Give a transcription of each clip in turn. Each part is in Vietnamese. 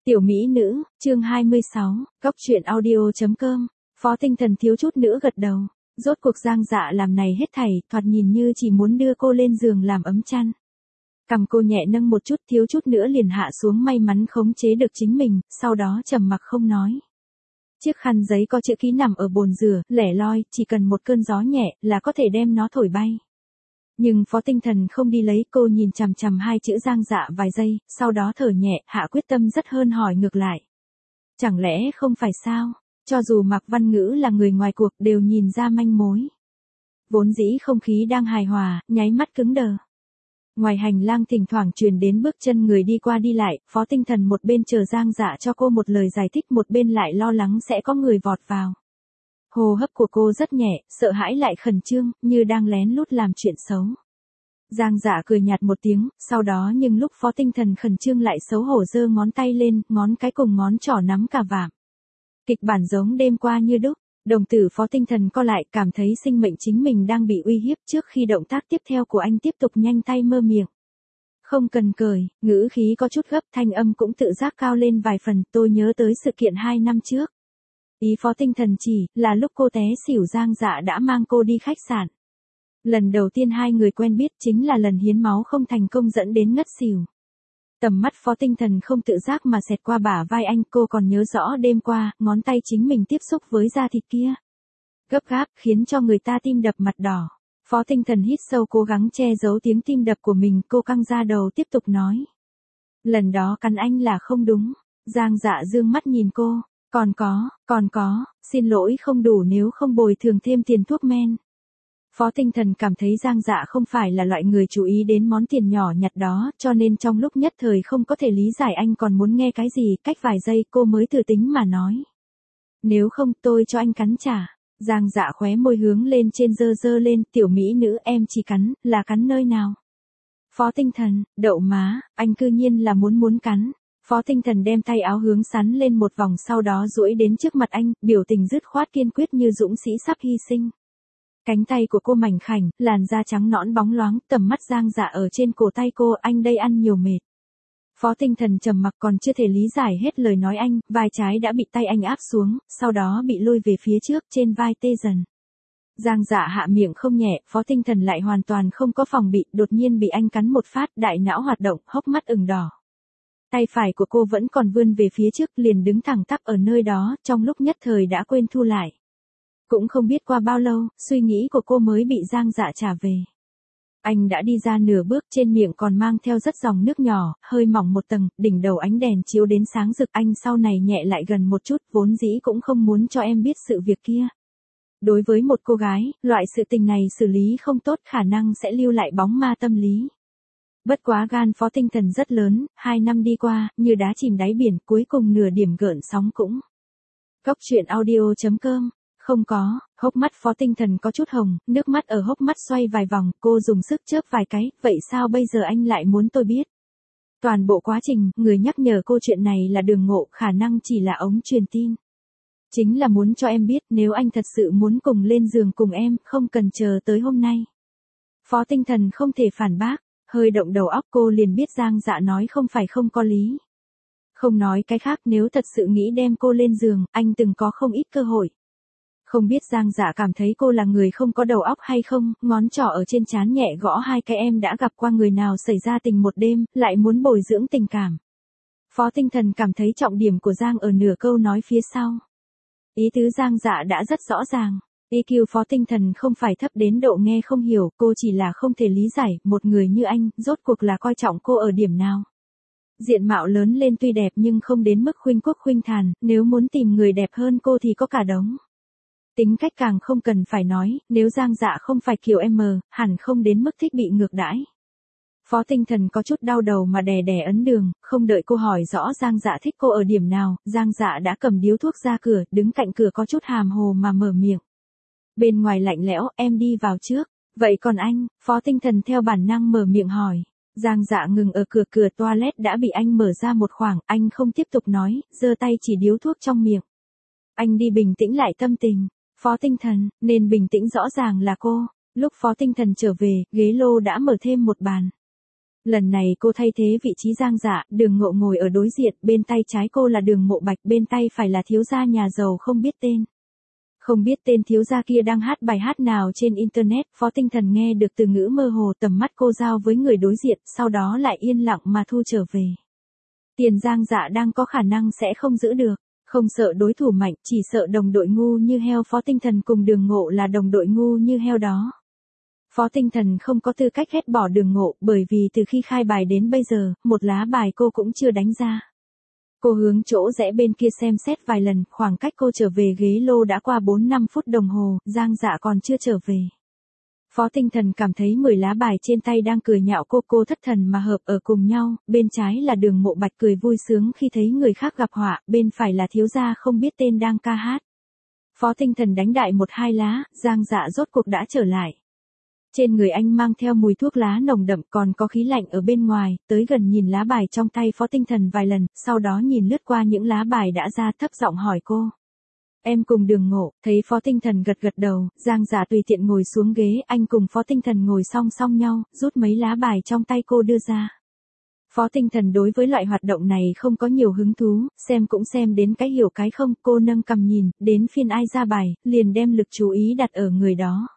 Tiểu mỹ nữ, chương 26, Góc truyện audio.com. Phó Tinh Thần thiếu chút nữa gật đầu. Rốt cuộc Giang Dạ làm này hết thảy, thoạt nhìn như chỉ muốn đưa cô lên giường làm ấm chăn. Cằm cô nhẹ nâng một chút, thiếu chút nữa liền hạ xuống, may mắn khống chế được chính mình, sau đó trầm mặc không nói. Chiếc khăn giấy có chữ ký nằm ở bồn rửa, lẻ loi, chỉ cần một cơn gió nhẹ là có thể đem nó thổi bay. Nhưng Phó Tinh Thần không đi lấy, cô nhìn chằm chằm hai chữ Giang Dạ vài giây, sau đó thở nhẹ, hạ quyết tâm rất hơn hỏi ngược lại. Chẳng lẽ không phải sao? Cho dù Mạc Văn Ngữ là người ngoài cuộc đều nhìn ra manh mối. Vốn dĩ không khí đang hài hòa, nháy mắt cứng đờ. Ngoài hành lang thỉnh thoảng truyền đến bước chân người đi qua đi lại, Phó Tinh Thần một bên chờ Giang Dạ cho cô một lời giải thích, một bên lại lo lắng sẽ có người vọt vào. Hô hấp của cô rất nhẹ, sợ hãi lại khẩn trương, như đang lén lút làm chuyện xấu. Giang Dạ cười nhạt một tiếng, sau đó nhưng lúc Phó Tinh Thần khẩn trương lại xấu hổ giơ ngón tay lên, ngón cái cùng ngón trỏ nắm cả vạm. Kịch bản giống đêm qua như đúc, đồng tử Phó Tinh Thần co lại, cảm thấy sinh mệnh chính mình đang bị uy hiếp trước khi động tác tiếp theo của anh tiếp tục nhanh tay mơ miệng. Không cần cười, ngữ khí có chút gấp, thanh âm cũng tự giác cao lên vài phần, tôi nhớ tới sự kiện 2 năm trước. Ý Phó Tinh Thần chỉ là lúc cô té xỉu Giang Dạ đã mang cô đi khách sạn. Lần đầu tiên hai người quen biết chính là lần hiến máu không thành công dẫn đến ngất xỉu. Tầm mắt Phó Tinh Thần không tự giác mà xẹt qua bả vai anh, cô còn nhớ rõ đêm qua, ngón tay chính mình tiếp xúc với da thịt kia. Gấp gáp, khiến cho người ta tim đập mặt đỏ. Phó Tinh Thần hít sâu cố gắng che giấu tiếng tim đập của mình, cô căng ra đầu tiếp tục nói. Lần đó cắn anh là không đúng. Giang Dạ dương mắt nhìn cô. Còn có, xin lỗi không đủ nếu không bồi thường thêm tiền thuốc men. Phó Tinh Thần cảm thấy Giang Dạ không phải là loại người chú ý đến món tiền nhỏ nhặt đó, cho nên trong lúc nhất thời không có thể lý giải anh còn muốn nghe cái gì, cách vài giây cô mới thử tính mà nói. Nếu không tôi cho anh cắn trả. Giang Dạ khóe môi hướng lên trên dơ lên, tiểu mỹ nữ em chỉ cắn, là cắn nơi nào? Phó Tinh Thần, đậu má, anh cư nhiên là muốn cắn. Phó Tinh Thần đem tay áo hướng sắn lên một vòng, sau đó duỗi đến trước mặt anh, biểu tình dứt khoát kiên quyết như dũng sĩ sắp hy sinh. Cánh tay của cô mảnh khảnh, làn da trắng nõn bóng loáng, tầm mắt Giang Dạ ở trên cổ tay cô, anh đây ăn nhiều mệt. Phó Tinh Thần trầm mặc còn chưa thể lý giải hết lời nói anh, vai trái đã bị tay anh áp xuống, sau đó bị lôi về phía trước, trên vai tê dần. Giang Dạ hạ miệng không nhẹ, Phó Tinh Thần lại hoàn toàn không có phòng bị, đột nhiên bị anh cắn một phát, đại não hoạt động, hốc mắt ửng đỏ. Tay phải của cô vẫn còn vươn về phía trước, liền đứng thẳng tắp ở nơi đó, trong lúc nhất thời đã quên thu lại. Cũng không biết qua bao lâu, suy nghĩ của cô mới bị Giang Dạ trả về. Anh đã đi ra nửa bước, trên miệng còn mang theo rất dòng nước nhỏ, hơi mỏng một tầng, đỉnh đầu ánh đèn chiếu đến sáng rực. Anh sau này nhẹ lại gần một chút, vốn dĩ cũng không muốn cho em biết sự việc kia. Đối với một cô gái, loại sự tình này xử lý không tốt khả năng sẽ lưu lại bóng ma tâm lý. Bất quá gan Phó Tinh Thần rất lớn, 2 năm đi qua, như đá chìm đáy biển, cuối cùng nửa điểm gợn sóng cũng. Góc truyện audio.com. Không có, hốc mắt Phó Tinh Thần có chút hồng, nước mắt ở hốc mắt xoay vài vòng, cô dùng sức chớp vài cái, vậy sao bây giờ anh lại muốn tôi biết? Toàn bộ quá trình, người nhắc nhở cô chuyện này là Đường Ngộ, khả năng chỉ là ống truyền tin. Chính là muốn cho em biết, nếu anh thật sự muốn cùng lên giường cùng em, không cần chờ tới hôm nay. Phó Tinh Thần không thể phản bác, hơi động đầu óc cô liền biết Giang Dạ nói không phải không có lý. Không nói cái khác, nếu thật sự nghĩ đem cô lên giường, anh từng có không ít cơ hội. Không biết Giang Dạ cảm thấy cô là người không có đầu óc hay không, ngón trỏ ở trên trán nhẹ gõ hai cái em đã gặp qua người nào xảy ra tình một đêm, lại muốn bồi dưỡng tình cảm. Phó Tinh Thần cảm thấy trọng điểm của Giang ở nửa câu nói phía sau. Ý tứ Giang Dạ đã rất rõ ràng. EQ Phó Tinh Thần không phải thấp đến độ nghe không hiểu, cô chỉ là không thể lý giải, một người như anh, rốt cuộc là coi trọng cô ở điểm nào. Diện mạo lớn lên tuy đẹp nhưng không đến mức khuynh quốc khuynh thành, nếu muốn tìm người đẹp hơn cô thì có cả đống. Tính cách càng không cần phải nói, nếu Giang Dạ không phải kiểu em hẳn không đến mức thích bị ngược đãi. Phó Tinh Thần có chút đau đầu mà đè ấn đường, không đợi cô hỏi rõ Giang Dạ thích cô ở điểm nào, Giang Dạ đã cầm điếu thuốc ra cửa, đứng cạnh cửa có chút hàm hồ mà mở miệng. Bên ngoài lạnh lẽo, em đi vào trước. Vậy còn anh? Phó Tinh Thần theo bản năng mở miệng hỏi. Giang Dạ ngừng ở cửa toilet đã bị anh mở ra một khoảng, anh không tiếp tục nói, giơ tay chỉ điếu thuốc trong miệng. Anh đi bình tĩnh lại tâm tình. Phó Tinh Thần, nên bình tĩnh rõ ràng là cô. Lúc Phó Tinh Thần trở về, ghế lô đã mở thêm một bàn. Lần này cô thay thế vị trí Giang Dạ, Đường Ngộ ngồi ở đối diện, bên tay trái cô là Đường Mộ Bạch, bên tay phải là thiếu gia nhà giàu không biết tên. Không biết tên thiếu gia kia đang hát bài hát nào trên internet, Phó Tinh Thần nghe được từ ngữ mơ hồ, tầm mắt cô giao với người đối diện, sau đó lại yên lặng mà thu trở về. Tiền Giang Dạ đang có khả năng sẽ không giữ được, không sợ đối thủ mạnh, chỉ sợ đồng đội ngu như heo. Phó Tinh Thần cùng Đường Ngộ là đồng đội ngu như heo đó. Phó Tinh Thần không có tư cách ghét bỏ Đường Ngộ, bởi vì từ khi khai bài đến bây giờ, một lá bài cô cũng chưa đánh ra. Cô hướng chỗ rẽ bên kia xem xét vài lần, khoảng cách cô trở về ghế lô đã qua 4-5 phút đồng hồ, Giang Dạ còn chưa trở về. Phó Tinh Thần cảm thấy 10 lá bài trên tay đang cười nhạo cô thất thần mà hợp ở cùng nhau, bên trái là Đường Mộ Bạch cười vui sướng khi thấy người khác gặp họa, bên phải là thiếu gia không biết tên đang ca hát. Phó Tinh Thần đánh đại 1-2 lá, Giang Dạ rốt cuộc đã trở lại. Trên người anh mang theo mùi thuốc lá nồng đậm, còn có khí lạnh ở bên ngoài, tới gần nhìn lá bài trong tay Phó Tinh Thần vài lần, sau đó nhìn lướt qua những lá bài đã ra, thấp giọng hỏi cô. Em cùng Đường Ngộ. Thấy Phó Tinh Thần gật gật đầu, Giang Dạ tùy tiện ngồi xuống ghế, anh cùng Phó Tinh Thần ngồi song song nhau, rút mấy lá bài trong tay cô đưa ra. Phó Tinh Thần đối với loại hoạt động này không có nhiều hứng thú, xem cũng xem đến cái hiểu cái không, cô nâng cằm nhìn, đến phiên ai ra bài, liền đem lực chú ý đặt ở người đó.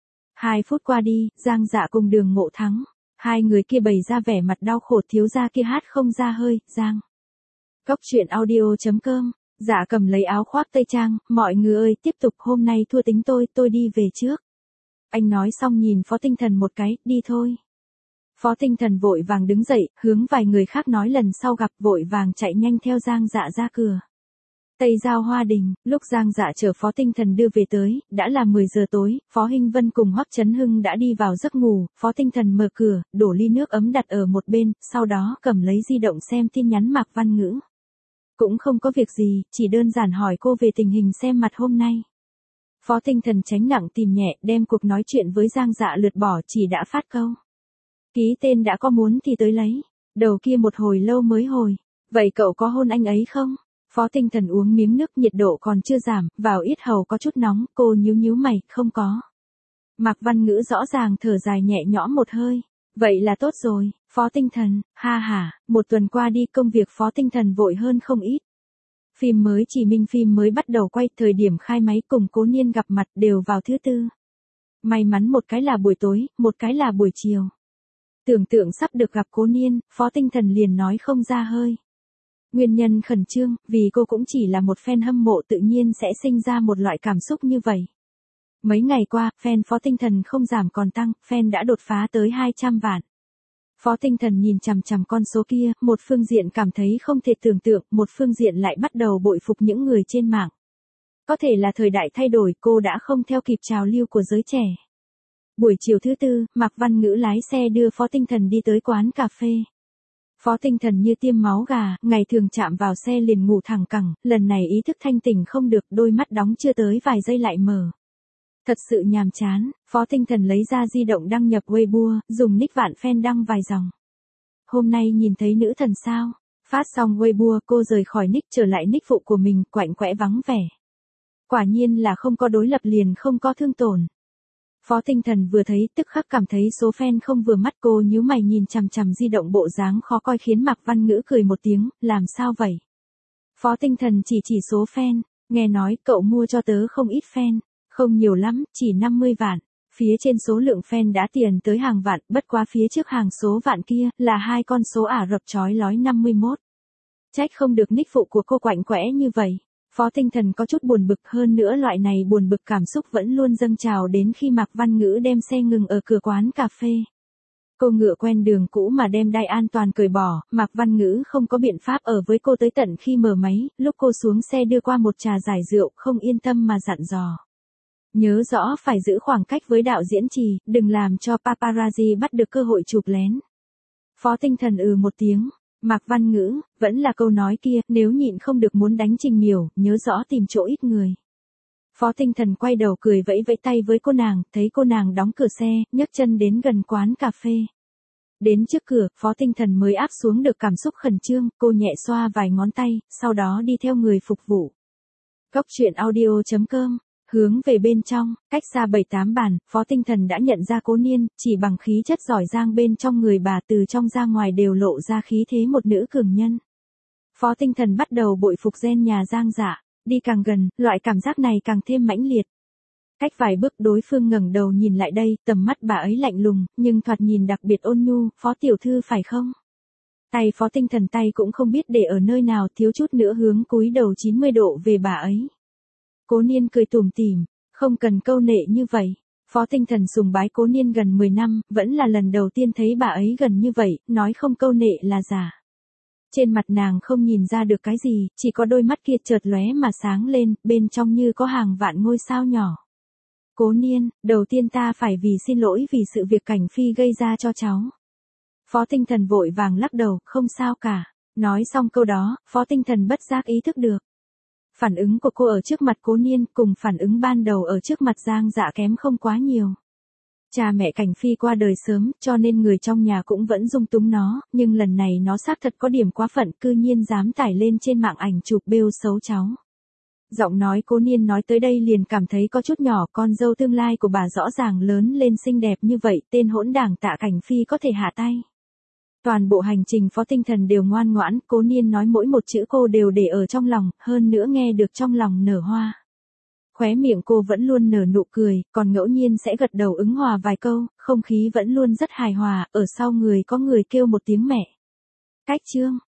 2 phút qua đi, Giang Dạ cùng Đường Ngộ thắng. Hai người kia bày ra vẻ mặt đau khổ, thiếu gia kia hát không ra hơi, Giang. Cốc truyện audio.com. Dạ cầm lấy áo khoác tây trang, mọi người ơi, tiếp tục, hôm nay thua tính tôi đi về trước. Anh nói xong nhìn Phó Tinh Thần một cái, đi thôi. Phó Tinh Thần vội vàng đứng dậy, hướng vài người khác nói lần sau gặp, vội vàng chạy nhanh theo Giang Dạ ra cửa. Tây Giao Hoa Đình, lúc Giang Dạ chở Phó Tinh Thần đưa về tới, đã là 10 giờ tối, Phó Hinh Vân cùng Hoắc Chấn Hưng đã đi vào giấc ngủ, Phó Tinh Thần mở cửa, đổ ly nước ấm đặt ở một bên, sau đó cầm lấy di động xem tin nhắn Mạc Văn Ngữ. Cũng không có việc gì, chỉ đơn giản hỏi cô về tình hình xem mặt hôm nay. Phó Tinh Thần tránh nặng tìm nhẹ, đem cuộc nói chuyện với Giang Dạ lượt bỏ, chỉ đã phát câu. Ký tên đã có muốn thì tới lấy. Đầu kia một hồi lâu mới hồi. Vậy cậu có hôn anh ấy không? Phó Tinh Thần uống miếng nước, nhiệt độ còn chưa giảm, vào yết hầu có chút nóng, cô nhíu mày, không có. Mạc Văn Ngữ rõ ràng thở dài nhẹ nhõm một hơi. Vậy là tốt rồi, Phó Tinh Thần, ha ha, một tuần qua đi công việc Phó Tinh Thần vội hơn không ít. Phim mới Chỉ Minh phim mới bắt đầu quay, thời điểm khai máy cùng Cố Niên gặp mặt đều vào thứ tư. May mắn một cái là buổi tối, một cái là buổi chiều. Tưởng tượng sắp được gặp Cố Niên, Phó Tinh Thần liền nói không ra hơi. Nguyên nhân khẩn trương, vì cô cũng chỉ là một fan hâm mộ tự nhiên sẽ sinh ra một loại cảm xúc như vậy. Mấy ngày qua, fan Phó Tinh Thần không giảm còn tăng, fan đã đột phá tới 200 vạn. Phó Tinh Thần nhìn chằm chằm con số kia, một phương diện cảm thấy không thể tưởng tượng, một phương diện lại bắt đầu bội phục những người trên mạng. Có thể là thời đại thay đổi, cô đã không theo kịp trào lưu của giới trẻ. Buổi chiều thứ tư, Mạc Văn Ngữ lái xe đưa Phó Tinh Thần đi tới quán cà phê. Phó Tinh Thần như tiêm máu gà, ngày thường chạm vào xe liền ngủ thẳng cẳng, lần này ý thức thanh tỉnh không được, đôi mắt đóng chưa tới vài giây lại mở. Thật sự nhàm chán, Phó Tinh Thần lấy ra di động đăng nhập Weibo, dùng nick Vạn Fan đăng vài dòng. Hôm nay nhìn thấy nữ thần sao? Phát xong Weibo, cô rời khỏi nick trở lại nick phụ của mình, quạnh quẽ vắng vẻ. Quả nhiên là không có đối lập liền không có thương tổn. Phó Tinh Thần vừa thấy, tức khắc cảm thấy số fan không vừa mắt, cô nhíu mày nhìn chằm chằm di động, bộ dáng khó coi khiến Mạc Văn Ngữ cười một tiếng, làm sao vậy? Phó Tinh Thần chỉ số fan, nghe nói cậu mua cho tớ không ít fan, không nhiều lắm, chỉ 50 vạn. Phía trên số lượng fan đã tiền tới hàng vạn, bất quá phía trước hàng số vạn kia là hai con số Ả Rập chói lói 51. Trách không được nick phụ của cô quạnh quẽ như vậy. Phó Tinh Thần có chút buồn bực, hơn nữa loại này buồn bực cảm xúc vẫn luôn dâng trào đến khi Mạc Văn Ngữ đem xe ngừng ở cửa quán cà phê. Cô ngựa quen đường cũ mà đem đai an toàn cởi bỏ, Mạc Văn Ngữ không có biện pháp ở với cô tới tận khi mở máy, lúc cô xuống xe đưa qua một trà giải rượu, không yên tâm mà dặn dò. Nhớ rõ phải giữ khoảng cách với đạo diễn Trì, đừng làm cho paparazzi bắt được cơ hội chụp lén. Phó Tinh Thần một tiếng. Mạc Văn Ngữ, vẫn là câu nói kia, nếu nhịn không được muốn đánh Trình Miểu, nhớ rõ tìm chỗ ít người. Phó Tinh Thần quay đầu cười vẫy vẫy tay với cô nàng, thấy cô nàng đóng cửa xe, nhấc chân đến gần quán cà phê. Đến trước cửa, Phó Tinh Thần mới áp xuống được cảm xúc khẩn trương, cô nhẹ xoa vài ngón tay, sau đó đi theo người phục vụ. Cốc truyện audio.com Hướng về bên trong, cách xa 7-8 bàn, Phó Tinh Thần đã nhận ra Cố Niên, chỉ bằng khí chất giỏi giang bên trong người bà từ trong ra ngoài đều lộ ra khí thế một nữ cường nhân. Phó Tinh Thần bắt đầu bội phục gen nhà Giang Dạ, đi càng gần, loại cảm giác này càng thêm mãnh liệt. Cách vài bước đối phương ngẩng đầu nhìn lại đây, tầm mắt bà ấy lạnh lùng, nhưng thoạt nhìn đặc biệt ôn nhu, Phó tiểu thư phải không? Tay Phó Tinh Thần tay cũng không biết để ở nơi nào, thiếu chút nữa hướng cúi đầu 90 độ về bà ấy. Cố Niên cười tủm tỉm, không cần câu nệ như vậy. Phó Tinh Thần sùng bái Cố Niên gần 10 năm, vẫn là lần đầu tiên thấy bà ấy gần như vậy, nói không câu nệ là giả. Trên mặt nàng không nhìn ra được cái gì, chỉ có đôi mắt kia chợt lóe mà sáng lên, bên trong như có hàng vạn ngôi sao nhỏ. Cố Niên, đầu tiên ta phải xin lỗi vì sự việc Cảnh Phi gây ra cho cháu. Phó Tinh Thần vội vàng lắc đầu, không sao cả. Nói xong câu đó, Phó Tinh Thần bất giác ý thức được. Phản ứng của cô ở trước mặt Cố Niên cùng phản ứng ban đầu ở trước mặt Giang Dạ kém không quá nhiều. Cha mẹ Cảnh Phi qua đời sớm, cho nên người trong nhà cũng vẫn dung túng nó, nhưng lần này nó xác thật có điểm quá phận, cư nhiên dám tải lên trên mạng ảnh chụp bêu xấu cháu. Giọng nói Cố Niên nói tới đây liền cảm thấy có chút nhỏ, con dâu tương lai của bà rõ ràng lớn lên xinh đẹp như vậy, tên hỗn đảng Tạ Cảnh Phi có thể hạ tay. Toàn bộ hành trình Phó Tinh Thần đều ngoan ngoãn, Cố Niên nói mỗi một chữ cô đều để ở trong lòng, hơn nữa nghe được trong lòng nở hoa. Khóe miệng cô vẫn luôn nở nụ cười, còn ngẫu nhiên sẽ gật đầu ứng hòa vài câu, không khí vẫn luôn rất hài hòa, ở sau người có người kêu một tiếng mẹ. Cách chương.